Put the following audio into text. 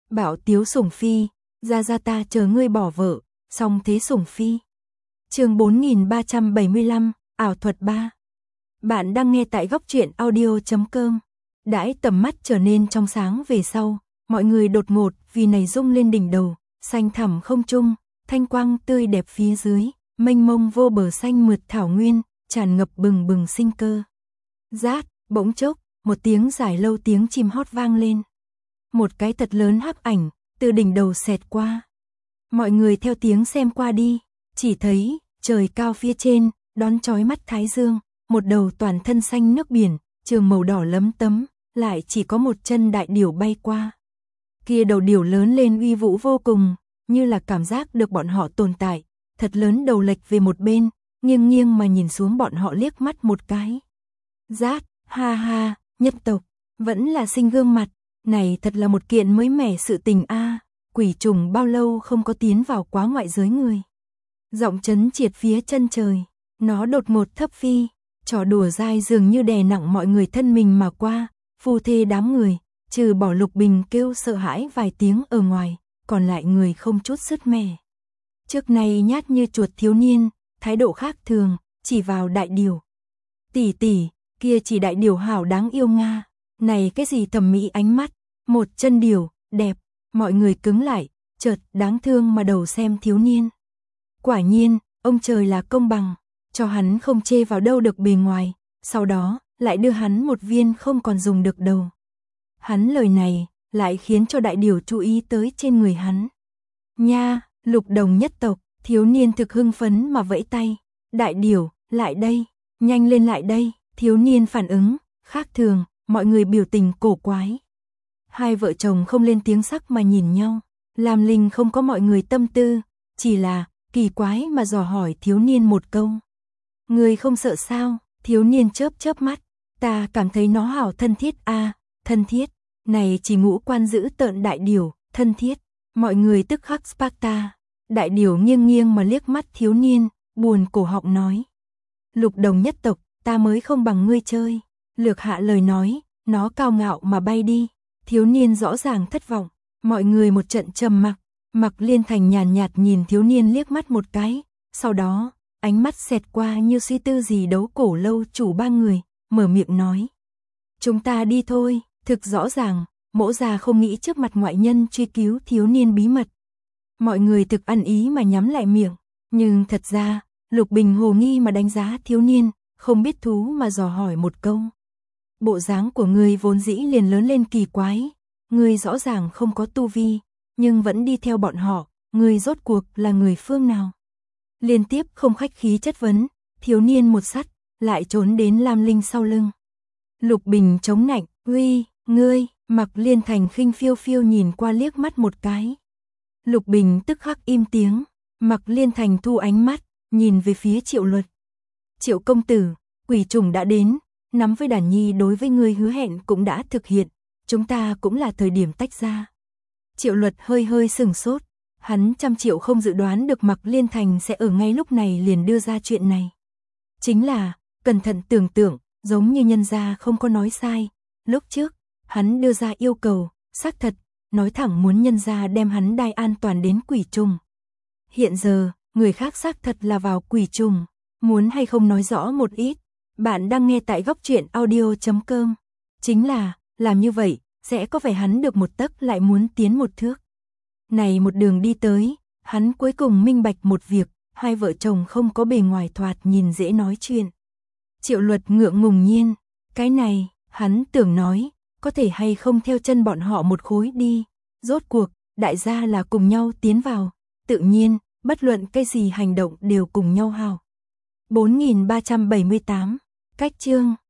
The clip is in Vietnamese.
Bảo Tiếu Sủng Phi, ra ta chờ ngươi bỏ vợ, song thế Sủng Phi. Chương 4375, ảo thuật 3. Bạn đang nghe tại góc truyện audio.com. Đãi tầm mắt trở nên trong sáng về sau, mọi người đột ngột vì này rung lên đỉnh đầu, xanh thẳm không trung, thanh quang tươi đẹp phía dưới, mênh mông vô bờ xanh mượt thảo nguyên, tràn ngập bừng bừng sinh cơ. Rát, bỗng chốc, một tiếng dài lâu tiếng chim hót vang lên. Một cái thật lớn hắc ảnh từ đỉnh đầu xẹt qua. Mọi người theo tiếng xem qua đi, chỉ thấy trời cao phía trên đón chói mắt thái dương, một đầu toàn thân xanh nước biển, trường màu đỏ lấm tấm, lại chỉ có một chân đại điểu bay qua. Kia đầu điểu lớn lên uy vũ vô cùng, như là cảm giác được bọn họ tồn tại, thật lớn đầu lệch về một bên, nghiêng nghiêng mà nhìn xuống bọn họ liếc mắt một cái. Rát, ha ha, nhất tộc, vẫn là sinh gương mặt, này thật là một kiện mới mẻ sự tình a. Quỷ trùng bao lâu không có tiến vào quá ngoại giới người. Giọng chấn triệt phía chân trời, nó đột ngột thấp phi, trò đùa dai dường như đè nặng mọi người thân mình mà qua, phu thê đám người, trừ bỏ Lục Bình kêu sợ hãi vài tiếng ở ngoài, còn lại người không chút sứt mẻ. Trước này nhát như chuột thiếu niên, thái độ khác thường, chỉ vào đại điểu. Tỷ tỷ, kia chỉ đại điểu hảo đáng yêu nga, này cái gì thẩm mỹ ánh mắt, một chân điểu, đẹp, mọi người cứng lại, chợt đáng thương mà đầu xem thiếu niên. Quả nhiên, ông trời là công bằng, cho hắn không chê vào đâu được bề ngoài, sau đó lại đưa hắn một viên không còn dùng được đầu. Hắn lời này lại khiến cho đại điểu chú ý tới trên người hắn. Nha, Lục Đồng nhất tộc, thiếu niên thực hưng phấn mà vẫy tay. Đại điểu, lại đây, nhanh lên lại đây, thiếu niên phản ứng, khác thường, mọi người biểu tình cổ quái. Hai vợ chồng không lên tiếng sắc mà nhìn nhau, Lam Linh không có mọi người tâm tư, chỉ là kỳ quái mà dò hỏi thiếu niên một câu. Người không sợ sao? Thiếu niên chớp chớp mắt, ta cảm thấy nó hảo thân thiết a, thân thiết, này chỉ ngũ quan giữ tợn đại điểu, thân thiết, mọi người tức khắc Sparta. Đại điểu nghiêng nghiêng mà liếc mắt thiếu niên, buồn cổ họng nói. Lục Đồng nhất tộc, ta mới không bằng ngươi chơi. Lược hạ lời nói, nó cao ngạo mà bay đi. Thiếu niên rõ ràng thất vọng, mọi người một trận trầm mặc. Mặc Liên Thành nhàn nhạt nhìn thiếu niên liếc mắt một cái, sau đó, ánh mắt xẹt qua như suy tư gì đấu cổ lâu chủ ba người, mở miệng nói. Chúng ta đi thôi, thực rõ ràng, Mỗ già không nghĩ trước mặt ngoại nhân truy cứu thiếu niên bí mật. Mọi người thực ăn ý mà nhắm lại miệng, nhưng thật ra, Lục Bình hồ nghi mà đánh giá thiếu niên, không biết thú mà dò hỏi một câu. Bộ dáng của ngươi vốn dĩ liền lớn lên kỳ quái, ngươi rõ ràng không có tu vi, nhưng vẫn đi theo bọn họ, ngươi rốt cuộc là người phương nào? Liên tiếp không khách khí chất vấn, thiếu niên một sắt, lại trốn đến Lam Linh sau lưng. Lục Bình chống nạnh, uy, ngươi, Mặc Liên Thành khinh phiêu phiêu nhìn qua liếc mắt một cái. Lục Bình tức khắc im tiếng, Mặc Liên Thành thu ánh mắt, nhìn về phía Triệu Luật. Triệu công tử, quỷ trùng đã đến, nắm với Đàn Nhi đối với ngươi hứa hẹn cũng đã thực hiện, chúng ta cũng là thời điểm tách ra. Triệu Luật hơi hơi sừng sốt, hắn 100 triệu không dự đoán được Mặc Liên Thành sẽ ở ngay lúc này liền đưa ra chuyện này. Chính là, cẩn thận tưởng tượng, giống như nhân gia không có nói sai, lúc trước, hắn đưa ra yêu cầu, xác thật, nói thẳng muốn nhân gia đem hắn đai an toàn đến quỷ trùng. Hiện giờ, người khác xác thật là vào quỷ trùng, muốn hay không nói rõ một ít. Bạn đang nghe tại góc truyện audio.com. Chính là, làm như vậy, sẽ có vẻ hắn được một tấc lại muốn tiến một thước. Này một đường đi tới, hắn cuối cùng minh bạch một việc, hai vợ chồng không có bề ngoài thoạt nhìn dễ nói chuyện. Triệu Luật ngượng ngùng nhiên, cái này, hắn tưởng nói, có thể hay không theo chân bọn họ một khối đi. Rốt cuộc, đại gia là cùng nhau tiến vào, tự nhiên, bất luận cái gì hành động đều cùng nhau hào. 4378, cách chương